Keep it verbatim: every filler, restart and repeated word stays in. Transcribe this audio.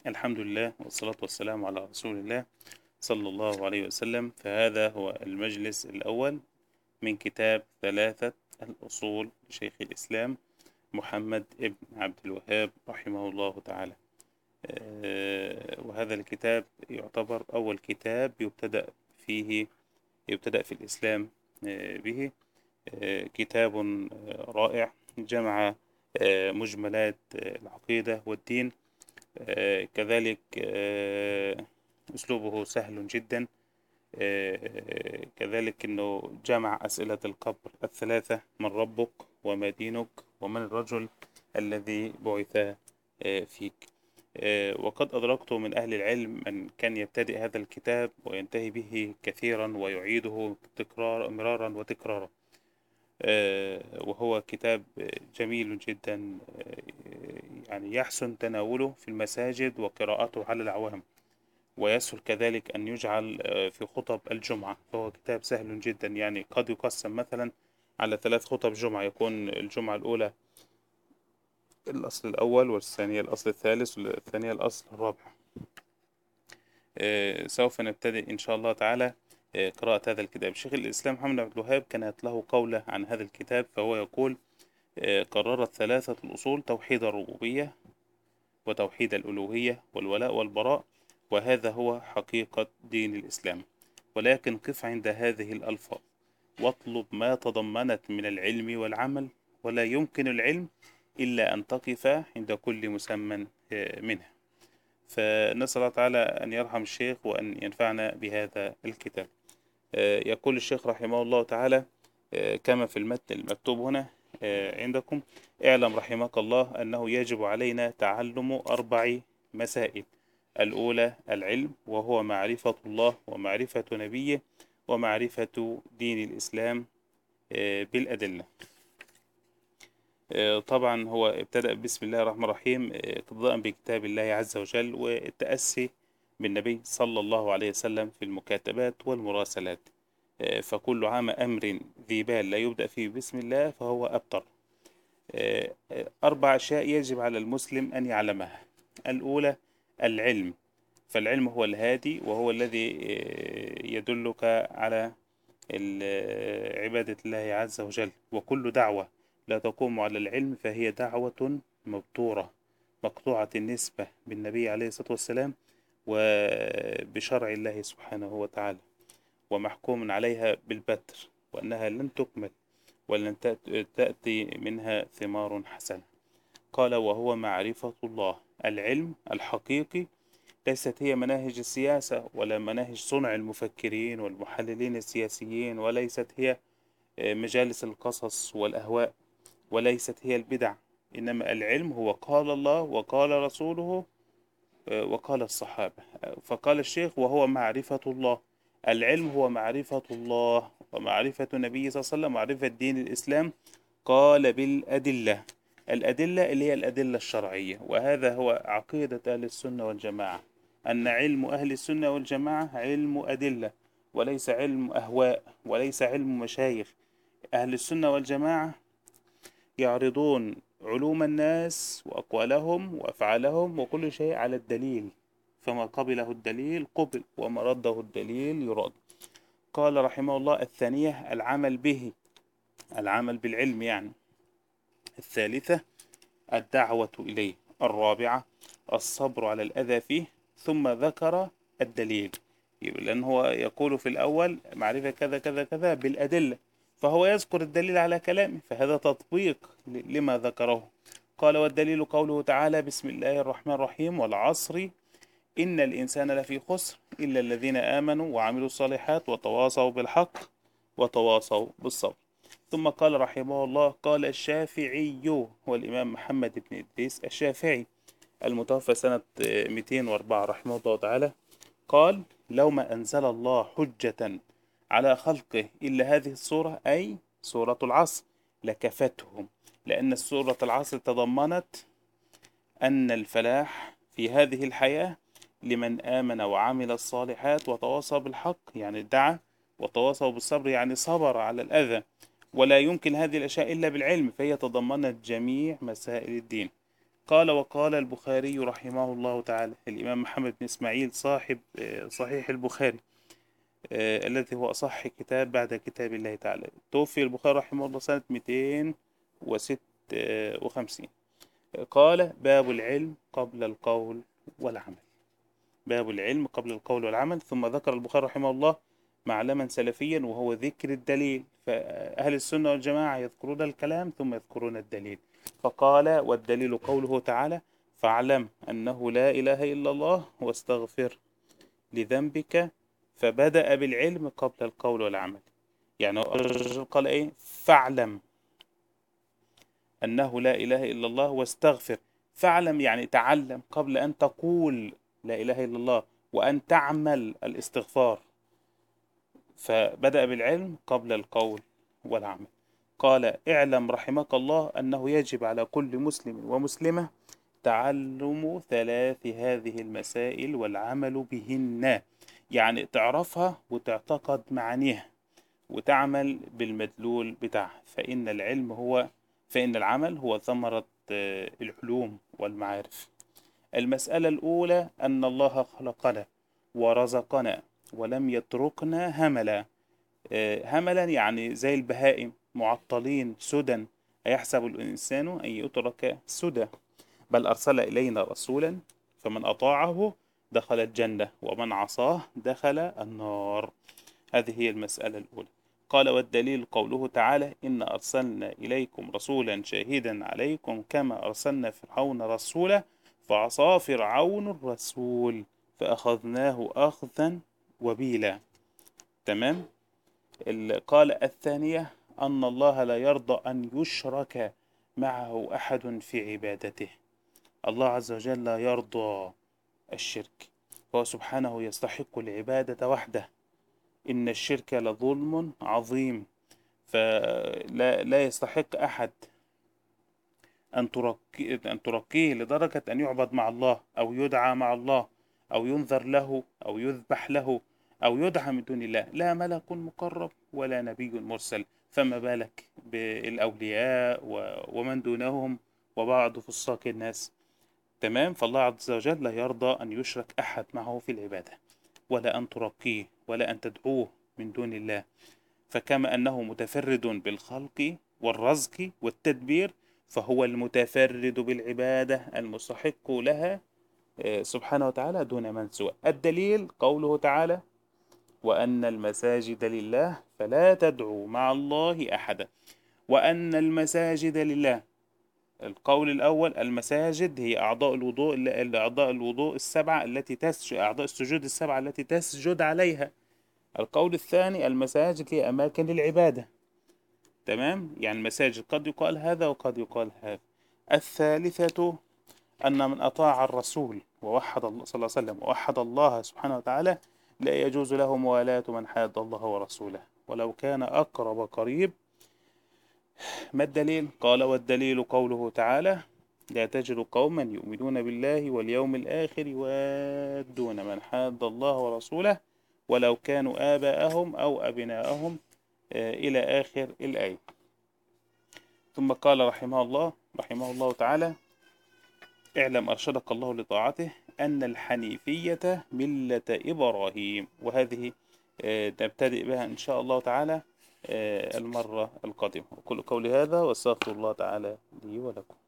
الحمد لله والصلاة والسلام على رسول الله صلى الله عليه وسلم. فهذا هو المجلس الأول من كتاب ثلاثة الأصول لشيخ الإسلام محمد ابن عبد الوهاب رحمه الله تعالى. آه، وهذا الكتاب يعتبر أول كتاب يبتدأ فيه يبتدأ في الإسلام آه، به. آه، كتاب آه، رائع، جمع آه، مجملات آه، العقيدة والدين. آه، كذلك آه، أسلوبه سهل جدا. آه، كذلك أنه جمع أسئلة القبر الثلاثة: من ربك وما دينك ومن الرجل الذي بعث آه، فيك. آه، وقد أدركت من أهل العلم من كان يبتدئ هذا الكتاب وينتهي به كثيرا ويعيده تكرار مرارا وتكرارا. آه، وهو كتاب جميل جدا، آه، يعني يحسن تناوله في المساجد وقراءته على العوام، ويسهل كذلك أن يجعل آه، في خطب الجمعة. فهو كتاب سهل جدا، يعني قد يقسم مثلا على ثلاث خطب جمعة، يكون الجمعة الأولى الأصل الأول، والثانية الأصل الثالث، والثانية الأصل الرابع. آه، سوف نبتدئ إن شاء الله تعالى آه، قراءة هذا الكتاب. شيخ الإسلام محمد عبد الوهاب كانت له قولة عن هذا الكتاب، فهو يقول: آه، قررت ثلاثة الأصول: توحيد الربوبية، وتوحيد الألوهية، والولاء والبراء، وهذا هو حقيقة دين الإسلام. ولكن قف عند هذه الألفاظ واطلب ما تضمنت من العلم والعمل، ولا يمكن العلم إلا أن تقف عند كل مسمى آه، منها. فنسأل الله تعالى أن يرحم الشيخ وأن ينفعنا بهذا الكتاب. آه، يقول الشيخ رحمه الله تعالى آه، كما في المتن المكتوب هنا آه، عندكم: اعلم رحمك الله أنه يجب علينا تعلم أربع مسائل. الأولى العلم، وهو معرفة الله ومعرفة نبيه ومعرفة دين الإسلام آه، بالأدلة. آه، طبعا هو ابتدأ بسم الله الرحمن الرحيم آه، اقتداء بكتاب الله عز وجل، والتأسي بالنبي صلى الله عليه وسلم في المكاتبات والمراسلات. آه، فكل عام أمر ذي بال لا يبدأ فيه بسم الله فهو أبتر. آه، آه، أربع أشياء يجب على المسلم أن يعلمها. الأولى العلم، فالعلم هو الهادي، وهو الذي آه، يدلك على ال- عبادة الله عز وجل. وكل دعوة لا تقوم على العلم فهي دعوة مبتورة مقطوعة النسبة بالنبي عليه الصلاة والسلام وبشرع الله سبحانه وتعالى، ومحكوم عليها بالبتر، وأنها لن تكمل ولن تأت- تأتي منها ثمار حسنة. قال: وهو معرفة الله. العلم الحقيقي ليست هي مناهج السياسة، ولا مناهج صنع المفكرين والمحللين السياسيين، وليست هي مجالس القصص والأهواء، وليست هي البدع. إنما العلم هو قال الله وقال رسوله آه، وقال الصحابة. فقال الشيخ: وهو معرفة الله. العلم هو معرفة الله ومعرفة النبي صلى الله عليه وسلم، معرفة دين الإسلام. قال: بالأدلة. الأدلة اللي هي الأدلة الشرعية، وهذا هو عقيدة أهل السنة والجماعة، أن علم أهل السنة والجماعة علم أدلة، وليس علم أهواء، وليس علم مشايخ. أهل السنة والجماعة يعرضون علوم الناس وأقوالهم وأفعالهم وكل شيء على الدليل، فما قبله الدليل قبل، وما رده الدليل يراد. قال رحمه الله: الثانية العمل به، العمل بالعلم يعني. الثالثة الدعوة إليه. الرابعة الصبر على الأذى فيه. ثم ذكر الدليل، لأن هو يقول في الأول معرفة كذا كذا كذا بالأدلة، فهو يذكر الدليل على كلامه، فهذا تطبيق لما ذكره. قال: والدليل قوله تعالى: بسم الله الرحمن الرحيم: والعصر إن الإنسان لفي خسر إلا الذين آمنوا وعملوا الصالحات وتواصوا بالحق وتواصوا بالصبر. ثم قال رحمه الله: قال الشافعي، هو الإمام محمد بن إدريس الشافعي المتوفى سنة مئتين وأربعة رحمه الله تعالى، قال: لو ما أنزل الله حجة على خلقه إلا هذه السورة، أي سورة العصر، لكفتهم، لأن سورة العصر تضمنت أن الفلاح في هذه الحياة لمن آمن وعمل الصالحات وتواصى بالحق، يعني دعا، وتواصوا بالصبر يعني صبر على الأذى. ولا يمكن هذه الأشياء إلا بالعلم، فهي تضمنت جميع مسائل الدين. قال وقال البخاري رحمه الله تعالى، الإمام محمد بن إسماعيل صاحب صحيح البخاري آه، الذي هو أصح كتاب بعد كتاب الله تعالى. توفي البخاري رحمه الله سنة مئتين وستة وخمسين. قال باب العلم قبل القول والعمل. باب العلم قبل القول والعمل. ثم ذكر البخاري رحمه الله معلما سلفيا وهو ذكر الدليل. فأهل السنة والجماعة يذكرون الكلام ثم يذكرون الدليل. فقال والدليل قوله تعالى فاعلم أنه لا إله إلا الله واستغفر لذنبك. فبدأ بالعلم قبل القول والعمل. يعني الرجل قال إيه؟ فاعلم أنه لا إله إلا الله واستغفر. فاعلم يعني تعلم قبل أن تقول لا إله إلا الله وأن تعمل الاستغفار. فبدأ بالعلم قبل القول والعمل. قال اعلم رحمك الله أنه يجب على كل مسلم ومسلمة تعلم ثلاث هذه المسائل والعمل بهن. يعني تعرفها وتعتقد معانيها وتعمل بالمدلول بتاعها. فإن العلم هو فإن العمل هو ثمرة آه، العلوم والمعارف. المسألة الأولى أن الله خلقنا ورزقنا ولم يتركنا هملا. آه، هملا يعني زي البهائم معطلين سدى. أيحسب الإنسان أن يترك سدى؟ بل أرسل إلينا رسولا فمن أطاعه دخل الجنة ومن عصاه دخل النار. هذه هي المسألة الأولى. قال والدليل قوله تعالى إن أرسلنا إليكم رسولا شاهدا عليكم كما أرسلنا فرعون رسولا فعصى فرعون الرسول فأخذناه أخذا وبيلا. تمام. قال الثانية أن الله لا يرضى أن يشرك معه أحد في عبادته. الله عز وجل لا يرضى الشرك، فهو سبحانه يستحق العبادة وحده. إن الشرك لظلم عظيم. فلا لا يستحق أحد أن ترقي أن ترقيه لدرجة أن يعبد مع الله أو يدعى مع الله أو ينذر له أو يذبح له أو يدعى من دون الله. لا ملك مقرب ولا نبي مرسل، فما بالك بالأولياء ومن دونهم وبعض فساق الناس. تمام. فالله عز وجل لا يرضى أن يشرك أحد معه في العبادة ولا أن ترقيه ولا أن تدعوه من دون الله. فكما أنه متفرد بالخلق والرزق والتدبير فهو المتفرد بالعبادة المستحق لها سبحانه وتعالى دون من سوى. الدليل قوله تعالى وأن المساجد لله فلا تدعوا مع الله أحدا. وأن المساجد لله. القول الأول المساجد هي أعضاء الوضوء أعضاء الوضوء السبعة التي تسجد أعضاء السجود السبعة التي تسجد عليها. القول الثاني المساجد هي أماكن للعبادة. تمام. يعني المساجد قد يقال هذا وقد يقال هذا. الثالثة أن من أطاع الرسول ووحد الله صلى الله عليه وسلم ووحد الله سبحانه وتعالى لا يجوز له موالاة من حاد الله ورسوله ولو كان أقرب قريب. ما الدليل؟ قال والدليل قوله تعالى لا تجد قوما يؤمنون بالله واليوم الآخر يوادون من حاد الله ورسوله ولو كانوا آباءهم أو أبناءهم إلى آخر الآية. ثم قال رحمه الله رحمه الله تعالى اعلم أرشدك الله لطاعته أن الحنيفية ملة إبراهيم. وهذه نبتدئ بها إن شاء الله تعالى المرة القادمة. وكل قولي هذا واستغفر الله تعالى لي ولكم.